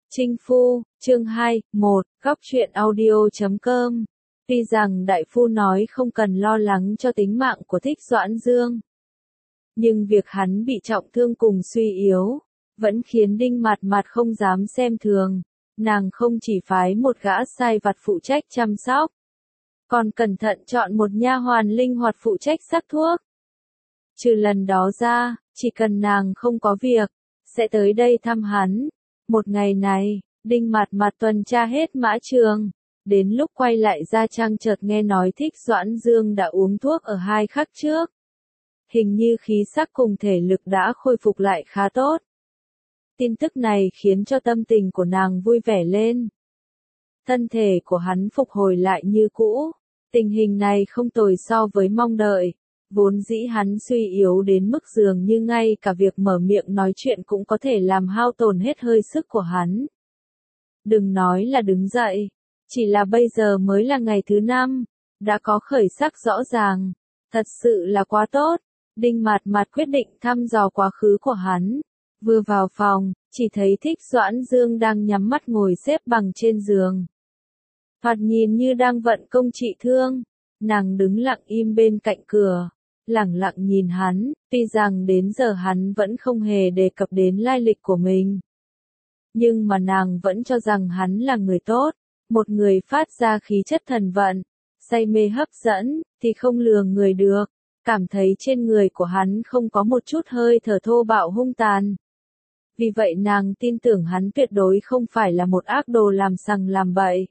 Chinh Phu, chương 2, 1, góc truyện audio.com. Tuy rằng đại phu nói không cần lo lắng cho tính mạng của Thích Doãn Dương, nhưng việc hắn bị trọng thương cùng suy yếu, vẫn khiến Đinh Mạt Mạt không dám xem thường. Nàng không chỉ phái một gã sai vặt phụ trách chăm sóc, còn cẩn thận chọn một nha hoàn linh hoạt phụ trách sắc thuốc. Trừ lần đó ra, chỉ cần nàng không có việc, sẽ tới đây thăm hắn. Một ngày này, Đinh Mạt Mạt tuần tra hết mã trường, đến lúc quay lại ra trang chợt nghe nói Thích Doãn Dương đã uống thuốc ở 2 khắc trước. Hình như khí sắc cùng thể lực đã khôi phục lại khá tốt. Tin tức này khiến cho tâm tình của nàng vui vẻ lên. Thân thể của hắn phục hồi lại như cũ, tình hình này không tồi so với mong đợi. Vốn dĩ hắn suy yếu đến mức dường như ngay cả việc mở miệng nói chuyện cũng có thể làm hao tổn hết hơi sức của hắn. Đừng nói là đứng dậy, chỉ là bây giờ mới là ngày thứ 5, đã có khởi sắc rõ ràng, thật sự là quá tốt. Đinh Mạt Mạt quyết định thăm dò quá khứ của hắn. Vừa vào phòng, chỉ thấy Thích Doãn Dương đang nhắm mắt ngồi xếp bằng trên giường. Thoạt nhìn như đang vận công trị thương, nàng đứng lặng im bên cạnh cửa, lẳng lặng nhìn hắn, tuy rằng đến giờ hắn vẫn không hề đề cập đến lai lịch của mình. Nhưng mà nàng vẫn cho rằng hắn là người tốt, một người phát ra khí chất thần vận, say mê hấp dẫn, thì không lừa người được, cảm thấy trên người của hắn không có một chút hơi thở thô bạo hung tàn. Vì vậy nàng tin tưởng hắn tuyệt đối không phải là một ác đồ làm sằng làm bậy.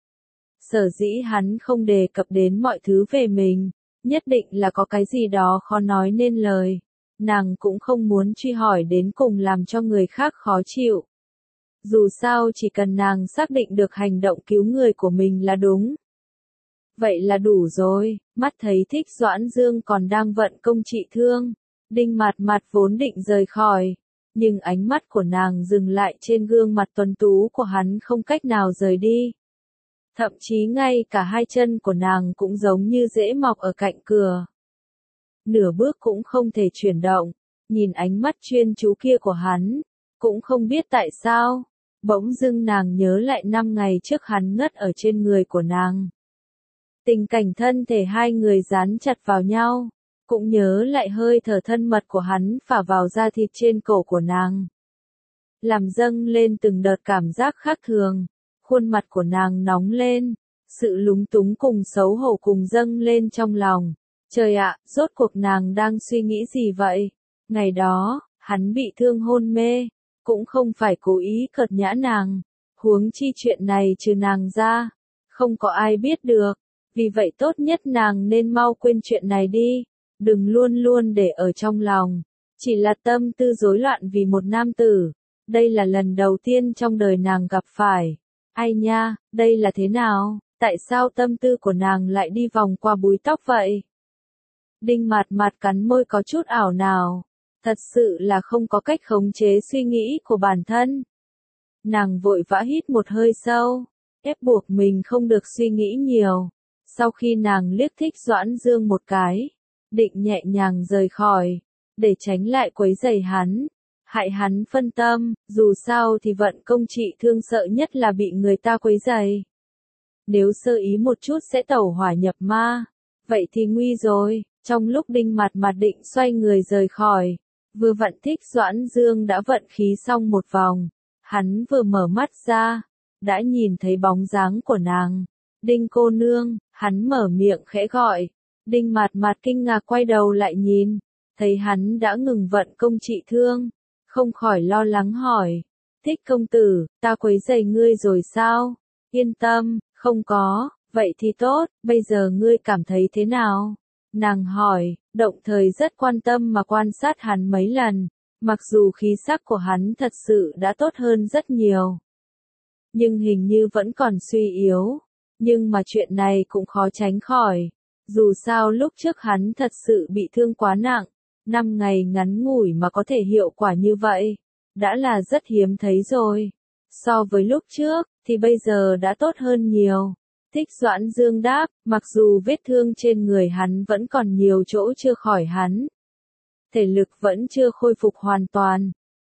Sở dĩ hắn không đề cập đến mọi thứ về mình, nhất định là có cái gì đó khó nói nên lời. Nàng cũng không muốn truy hỏi đến cùng làm cho người khác khó chịu. Dù sao chỉ cần nàng xác định được hành động cứu người của mình là đúng. Vậy là đủ rồi. Mắt thấy Thích Doãn Dương còn đang vận công trị thương, Đinh Mạt Mạt vốn định rời khỏi, nhưng ánh mắt của nàng dừng lại trên gương mặt tuấn tú của hắn không cách nào rời đi. Thậm chí ngay cả 2 chân của nàng cũng giống như rễ mọc ở cạnh cửa. Nửa bước cũng không thể chuyển động, nhìn ánh mắt chuyên chú kia của hắn, cũng không biết tại sao, bỗng dưng nàng nhớ lại 5 ngày trước hắn ngất ở trên người của nàng. Tình cảnh thân thể 2 người dán chặt vào nhau, cũng nhớ lại hơi thở thân mật của hắn phả vào da thịt trên cổ của nàng. Làm dâng lên từng đợt cảm giác khác thường. Khuôn mặt của nàng nóng lên, sự lúng túng cùng xấu hổ cùng dâng lên trong lòng. Trời ạ, rốt cuộc nàng đang suy nghĩ gì vậy? Ngày đó, hắn bị thương hôn mê, cũng không phải cố ý cợt nhã nàng. Huống chi chuyện này trừ nàng ra, không có ai biết được. Vì vậy tốt nhất nàng nên mau quên chuyện này đi, đừng luôn luôn để ở trong lòng. Chỉ là tâm tư rối loạn vì một nam tử. Đây là lần đầu tiên trong đời nàng gặp phải. Ai nha, đây là thế nào? Tại sao tâm tư của nàng lại đi vòng qua búi tóc vậy? Đinh Mạt Mạt cắn môi có chút ảo não. Thật sự là không có cách khống chế suy nghĩ của bản thân. Nàng vội vã hít một hơi sâu, ép buộc mình không được suy nghĩ nhiều. Sau khi nàng liếc Thích Doãn Dương một cái, định nhẹ nhàng rời khỏi, để tránh lại quấy rầy hắn. Hại hắn phân tâm, dù sao thì vận công trị thương sợ nhất là bị người ta quấy rầy. Nếu sơ ý một chút sẽ tẩu hỏa nhập ma, vậy thì nguy rồi. Trong lúc Đinh Mạt Mạt định xoay người rời khỏi, vừa vặn Thích Doãn Dương đã vận khí xong một vòng, hắn vừa mở mắt ra, đã nhìn thấy bóng dáng của nàng. Đinh cô nương, hắn mở miệng khẽ gọi. Đinh Mạt Mạt kinh ngạc quay đầu lại nhìn, thấy hắn đã ngừng vận công trị thương. Không khỏi lo lắng hỏi, Thích công tử, ta quấy rầy ngươi rồi sao? Yên tâm, không có, vậy thì tốt, bây giờ ngươi cảm thấy thế nào? Nàng hỏi, động thời rất quan tâm mà quan sát hắn mấy lần, mặc dù khí sắc của hắn thật sự đã tốt hơn rất nhiều. Nhưng hình như vẫn còn suy yếu, nhưng mà chuyện này cũng khó tránh khỏi. Dù sao lúc trước hắn thật sự bị thương quá nặng. 5 ngày ngắn ngủi mà có thể hiệu quả như vậy, đã là rất hiếm thấy rồi. So với lúc trước, thì bây giờ đã tốt hơn nhiều. Thích Doãn Dương đáp, mặc dù vết thương trên người hắn vẫn còn nhiều chỗ chưa khỏi hắn. Thể lực vẫn chưa khôi phục hoàn toàn,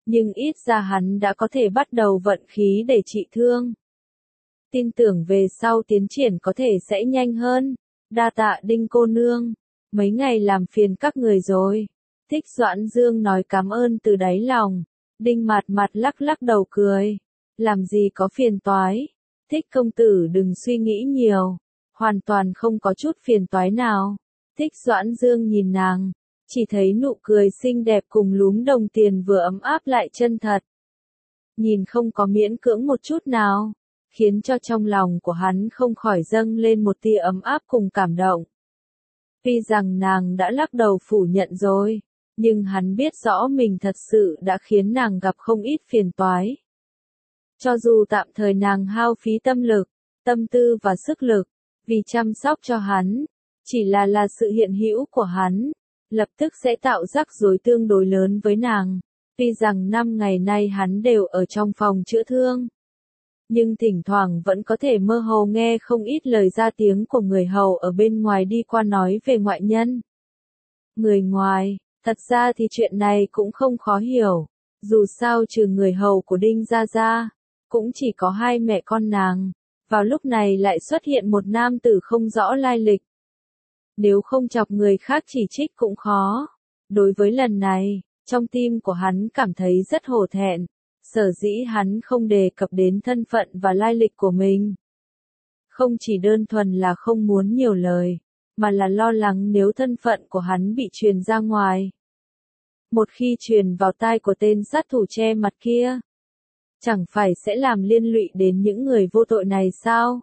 nhưng ít ra hắn đã có thể bắt đầu vận khí để trị thương. Tin tưởng về sau tiến triển có thể sẽ nhanh hơn. Đa tạ Đinh cô nương, mấy ngày làm phiền các người rồi. Thích Doãn Dương nói cảm ơn từ đáy lòng. Đinh Mạt Mạt lắc lắc đầu cười. Làm gì có phiền toái. Thích công tử đừng suy nghĩ nhiều. Hoàn toàn không có chút phiền toái nào. Thích Doãn Dương nhìn nàng. Chỉ thấy nụ cười xinh đẹp cùng lúm đồng tiền vừa ấm áp lại chân thật. Nhìn không có miễn cưỡng một chút nào. Khiến cho trong lòng của hắn không khỏi dâng lên một tia ấm áp cùng cảm động. Tuy rằng nàng đã lắc đầu phủ nhận rồi, nhưng hắn biết rõ mình thật sự đã khiến nàng gặp không ít phiền toái. Cho dù tạm thời nàng hao phí tâm lực, tâm tư và sức lực, vì chăm sóc cho hắn, chỉ là sự hiện hữu của hắn, lập tức sẽ tạo rắc rối tương đối lớn với nàng. Tuy rằng 5 ngày nay hắn đều ở trong phòng chữa thương, nhưng thỉnh thoảng vẫn có thể mơ hồ nghe không ít lời ra tiếng của người hầu ở bên ngoài đi qua nói về ngoại nhân. Người ngoài, thật ra thì chuyện này cũng không khó hiểu, dù sao trừ người hầu của Đinh Gia Gia, cũng chỉ có hai mẹ con nàng, vào lúc này lại xuất hiện một nam tử không rõ lai lịch. Nếu không chọc người khác chỉ trích cũng khó. Đối với lần này, trong tim của hắn cảm thấy rất hổ thẹn. Sở dĩ hắn không đề cập đến thân phận và lai lịch của mình. Không chỉ đơn thuần là không muốn nhiều lời, mà là lo lắng nếu thân phận của hắn bị truyền ra ngoài. Một khi truyền vào tai của tên sát thủ che mặt kia, chẳng phải sẽ làm liên lụy đến những người vô tội này sao?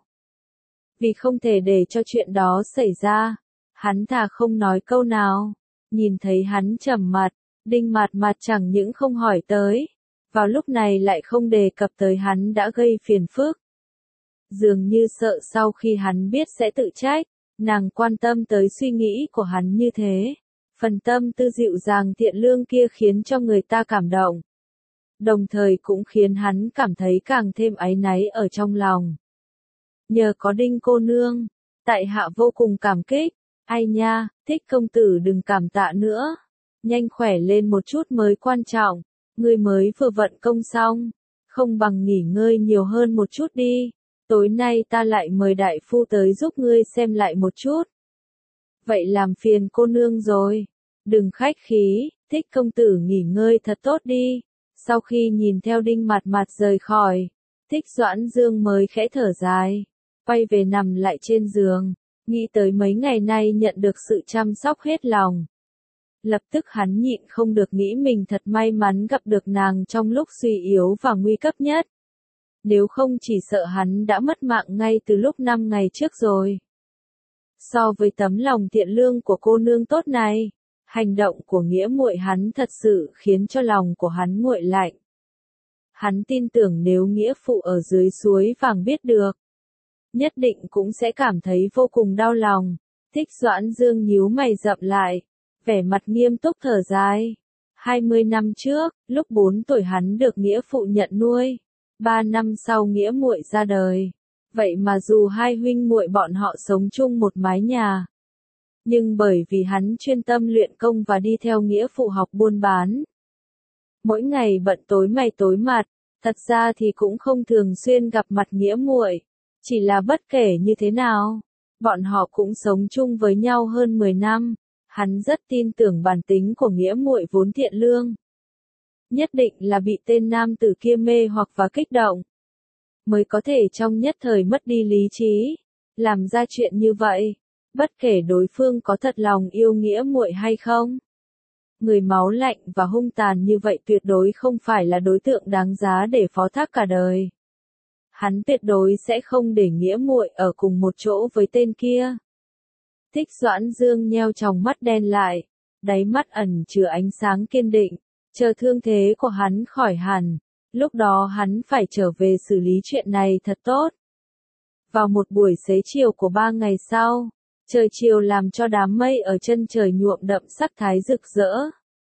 Vì không thể để cho chuyện đó xảy ra, hắn thà không nói câu nào. Nhìn thấy hắn trầm mặt, Đinh Mạt Mạt chẳng những không hỏi tới, vào lúc này lại không đề cập tới hắn đã gây phiền phức. Dường như sợ sau khi hắn biết sẽ tự trách, nàng quan tâm tới suy nghĩ của hắn như thế. Phần tâm tư dịu dàng thiện lương kia khiến cho người ta cảm động. Đồng thời cũng khiến hắn cảm thấy càng thêm áy náy ở trong lòng. Nhờ có Đinh cô nương, tại hạ vô cùng cảm kích. Ai nha, Thích công tử đừng cảm tạ nữa. Nhanh khỏe lên một chút mới quan trọng. Ngươi mới vừa vận công xong, không bằng nghỉ ngơi nhiều hơn một chút đi. Tối nay ta lại mời đại phu tới giúp ngươi xem lại một chút. Vậy làm phiền cô nương rồi. Đừng khách khí, Thích công tử nghỉ ngơi thật tốt đi. Sau khi nhìn theo Đinh Mạt Mạt rời khỏi, Thích Doãn Dương mới khẽ thở dài, quay về nằm lại trên giường, nghĩ tới mấy ngày nay nhận được sự chăm sóc hết lòng. Lập tức hắn nhịn không được nghĩ mình thật may mắn gặp được nàng trong lúc suy yếu và nguy cấp nhất. Nếu không chỉ sợ hắn đã mất mạng ngay từ lúc 5 ngày trước rồi. So với tấm lòng thiện lương của cô nương tốt này, hành động của nghĩa muội hắn thật sự khiến cho lòng của hắn nguội lạnh. Hắn tin tưởng nếu nghĩa phụ ở dưới suối vàng biết được, nhất định cũng sẽ cảm thấy vô cùng đau lòng. Thích Doãn Dương nhíu mày rậm lại, vẻ mặt nghiêm túc thở dài. 20 năm trước, lúc 4 tuổi hắn được nghĩa phụ nhận nuôi. 3 năm sau nghĩa muội ra đời. Vậy mà dù hai huynh muội bọn họ sống chung một mái nhà, nhưng bởi vì hắn chuyên tâm luyện công và đi theo nghĩa phụ học buôn bán, mỗi ngày bận tối mày tối mặt, thật ra thì cũng không thường xuyên gặp mặt nghĩa muội. Chỉ là bất kể như thế nào, bọn họ cũng sống chung với nhau hơn 10 năm. Hắn rất tin tưởng bản tính của nghĩa muội vốn thiện lương. Nhất định là bị tên nam tử kia mê hoặc và kích động, mới có thể trong nhất thời mất đi lý trí, làm ra chuyện như vậy. Bất kể đối phương có thật lòng yêu nghĩa muội hay không, người máu lạnh và hung tàn như vậy tuyệt đối không phải là đối tượng đáng giá để phó thác cả đời. Hắn tuyệt đối sẽ không để nghĩa muội ở cùng một chỗ với tên kia. Thích Doãn Dương nheo tròng mắt đen lại, đáy mắt ẩn chứa ánh sáng kiên định, chờ thương thế của hắn khỏi hẳn, lúc đó hắn phải trở về xử lý chuyện này thật tốt. Vào một buổi xế chiều của 3 ngày sau, trời chiều làm cho đám mây ở chân trời nhuộm đậm sắc thái rực rỡ.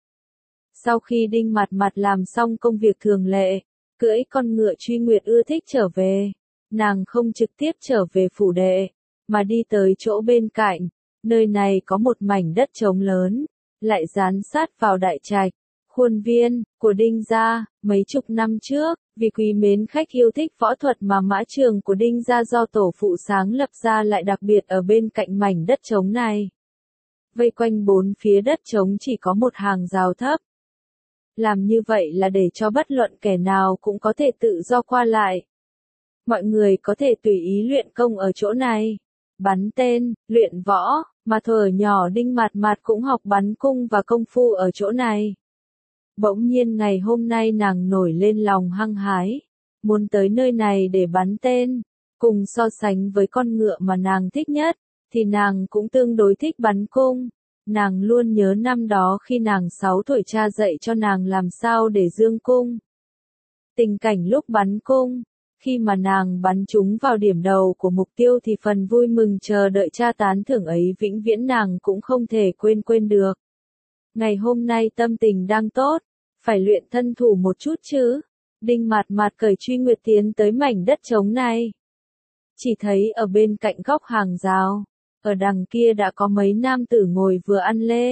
Sau khi Đinh Mạt Mạt làm xong công việc thường lệ, cưỡi con ngựa Truy Nguyệt ưa thích trở về, nàng không trực tiếp trở về phủ đệ, mà đi tới chỗ bên cạnh, nơi này có một mảnh đất trống lớn, lại dán sát vào đại trạch, khuôn viên của Đinh gia. Mấy chục năm trước, vì quý mến khách yêu thích võ thuật mà mã trường của Đinh gia do tổ phụ sáng lập ra lại đặc biệt ở bên cạnh mảnh đất trống này. Vây quanh bốn phía đất trống chỉ có một hàng rào thấp. Làm như vậy là để cho bất luận kẻ nào cũng có thể tự do qua lại. Mọi người có thể tùy ý luyện công ở chỗ này. Bắn tên, luyện võ, mà thuở nhỏ Đinh Mạt Mạt cũng học bắn cung và công phu ở chỗ này. Bỗng nhiên ngày hôm nay nàng nổi lên lòng hăng hái, muốn tới nơi này để bắn tên. Cùng so sánh với con ngựa mà nàng thích nhất, thì nàng cũng tương đối thích bắn cung. Nàng luôn nhớ năm đó khi nàng 6 tuổi cha dạy cho nàng làm sao để dương cung. Tình cảnh lúc bắn cung, khi mà nàng bắn trúng vào điểm đầu của mục tiêu thì phần vui mừng chờ đợi cha tán thưởng ấy vĩnh viễn nàng cũng không thể quên được. Ngày hôm nay tâm tình đang tốt, phải luyện thân thủ một chút chứ. Đinh Mạt Mạt cởi truy nguyệt tiến tới mảnh đất trống này. Chỉ thấy ở bên cạnh góc hàng rào, ở đằng kia đã có mấy nam tử ngồi vừa ăn lê,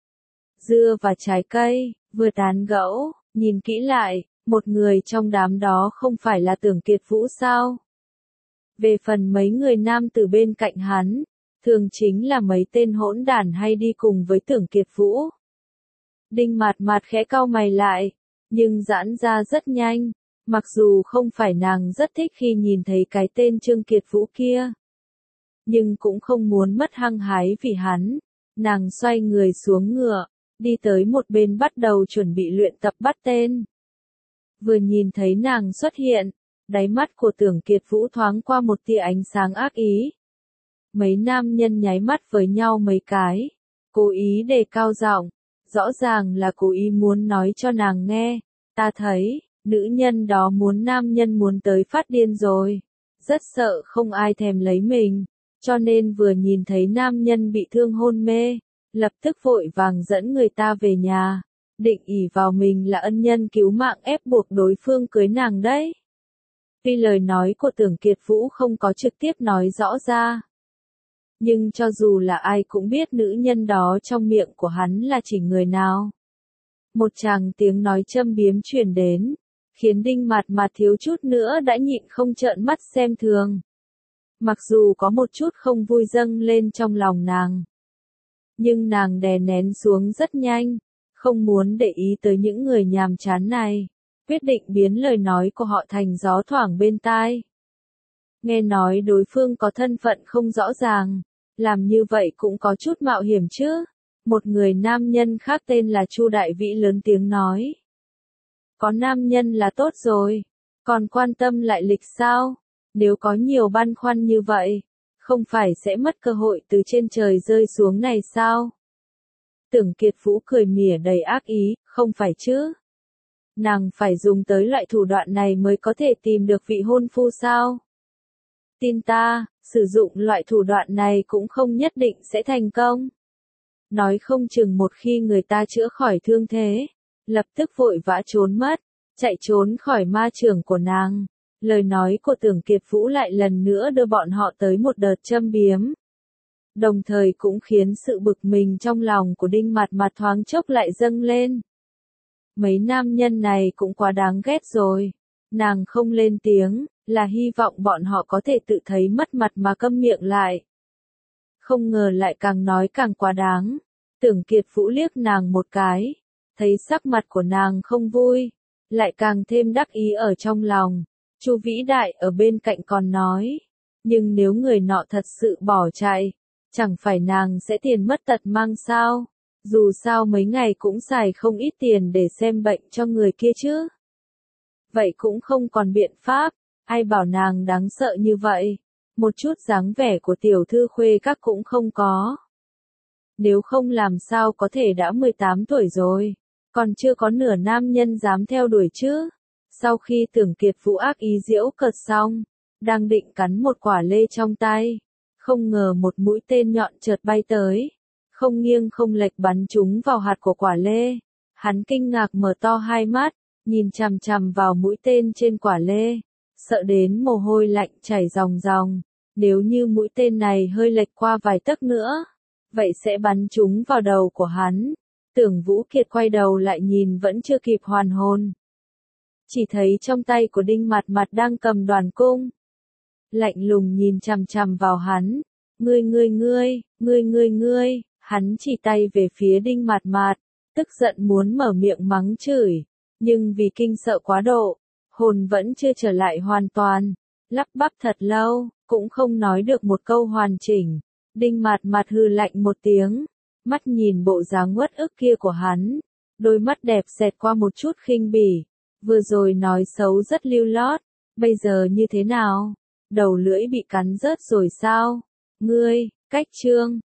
dưa và trái cây, vừa tán gẫu. Nhìn kỹ lại, một người trong đám đó không phải là Tưởng Kiệt Vũ sao? Về phần mấy người nam tử bên cạnh hắn, thường chính là mấy tên hỗn đản hay đi cùng với Tưởng Kiệt Vũ. Đinh Mạt Mạt khẽ cau mày lại, nhưng giãn ra rất nhanh, mặc dù không phải nàng rất thích khi nhìn thấy cái tên Trương Kiệt Vũ kia. Nhưng cũng không muốn mất hăng hái vì hắn, nàng xoay người xuống ngựa, đi tới một bên bắt đầu chuẩn bị luyện tập bắt tên. Vừa nhìn thấy nàng xuất hiện, đáy mắt của Tưởng Kiệt Vũ thoáng qua một tia ánh sáng ác ý. Mấy nam nhân nháy mắt với nhau mấy cái, cố ý đề cao giọng, rõ ràng là cố ý muốn nói cho nàng nghe, ta thấy, nữ nhân đó muốn nam nhân muốn tới phát điên rồi, rất sợ không ai thèm lấy mình, cho nên vừa nhìn thấy nam nhân bị thương hôn mê, lập tức vội vàng dẫn người ta về nhà, định ỷ vào mình là ân nhân cứu mạng ép buộc đối phương cưới nàng đấy. Tuy lời nói của Tưởng Kiệt Vũ không có trực tiếp nói rõ ra, nhưng cho dù là ai cũng biết nữ nhân đó trong miệng của hắn là chỉ người nào. Một tràng tiếng nói châm biếm truyền đến, khiến Đinh Mạt Mạt thiếu chút nữa đã nhịn không trợn mắt xem thường. Mặc dù có một chút không vui dâng lên trong lòng nàng, nhưng nàng đè nén xuống rất nhanh, không muốn để ý tới những người nhàm chán này, quyết định biến lời nói của họ thành gió thoảng bên tai. Nghe nói đối phương có thân phận không rõ ràng, làm như vậy cũng có chút mạo hiểm chứ. Một người nam nhân khác tên là Chu Đại Vĩ lớn tiếng nói. Có nam nhân là tốt rồi, còn quan tâm lại lịch sao? Nếu có nhiều băn khoăn như vậy, không phải sẽ mất cơ hội từ trên trời rơi xuống này sao? Tưởng Kiệt Vũ cười mỉa đầy ác ý, không phải chứ? Nàng phải dùng tới loại thủ đoạn này mới có thể tìm được vị hôn phu sao? Tin ta, sử dụng loại thủ đoạn này cũng không nhất định sẽ thành công. Nói không chừng một khi người ta chữa khỏi thương thế, lập tức vội vã trốn mất, chạy trốn khỏi ma trường của nàng. Lời nói của Tưởng Kiệt Vũ lại lần nữa đưa bọn họ tới một đợt châm biếm. Đồng thời cũng khiến sự bực mình trong lòng của Đinh Mạt Mạt thoáng chốc lại dâng lên. Mấy nam nhân này cũng quá đáng ghét rồi. Nàng không lên tiếng, là hy vọng bọn họ có thể tự thấy mất mặt mà câm miệng lại. Không ngờ lại càng nói càng quá đáng. Tưởng Kiệt Vũ liếc nàng một cái, thấy sắc mặt của nàng không vui, lại càng thêm đắc ý ở trong lòng. Chu Vĩ Đại ở bên cạnh còn nói, nhưng nếu người nọ thật sự bỏ chạy, chẳng phải nàng sẽ tiền mất tật mang sao? Dù sao mấy ngày cũng xài không ít tiền để xem bệnh cho người kia chứ. Vậy cũng không còn biện pháp, ai bảo nàng đáng sợ như vậy, một chút dáng vẻ của tiểu thư khuê các cũng không có. Nếu không làm sao có thể đã 18 tuổi rồi, còn chưa có nửa nam nhân dám theo đuổi chứ. Sau khi Tưởng Kiệt Vũ ác ý giễu cợt xong, đang định cắn một quả lê trong tay, không ngờ một mũi tên nhọn chợt bay tới, không nghiêng không lệch bắn trúng vào hạt của quả lê. Hắn kinh ngạc mở to hai mắt, nhìn chằm chằm vào mũi tên trên quả lê, sợ đến mồ hôi lạnh chảy ròng ròng. Nếu như mũi tên này hơi lệch qua vài tấc nữa, vậy sẽ bắn trúng vào đầu của hắn. Tưởng Vũ Kiệt quay đầu lại nhìn vẫn chưa kịp hoàn hồn. Chỉ thấy trong tay của Đinh Mạt Mạt đang cầm đoàn cung. Lạnh lùng nhìn chằm chằm vào hắn. Ngươi, hắn chỉ tay về phía Đinh Mạt Mạt, tức giận muốn mở miệng mắng chửi, nhưng vì kinh sợ quá độ, hồn vẫn chưa trở lại hoàn toàn, lắp bắp thật lâu, cũng không nói được một câu hoàn chỉnh. Đinh Mạt Mạt hừ lạnh một tiếng, mắt nhìn bộ dáng uất ức kia của hắn, đôi mắt đẹp xẹt qua một chút khinh bỉ, vừa rồi nói xấu rất lưu lót, bây giờ như thế nào? Đầu lưỡi bị cắn rớt rồi sao? Ngươi, cách trương,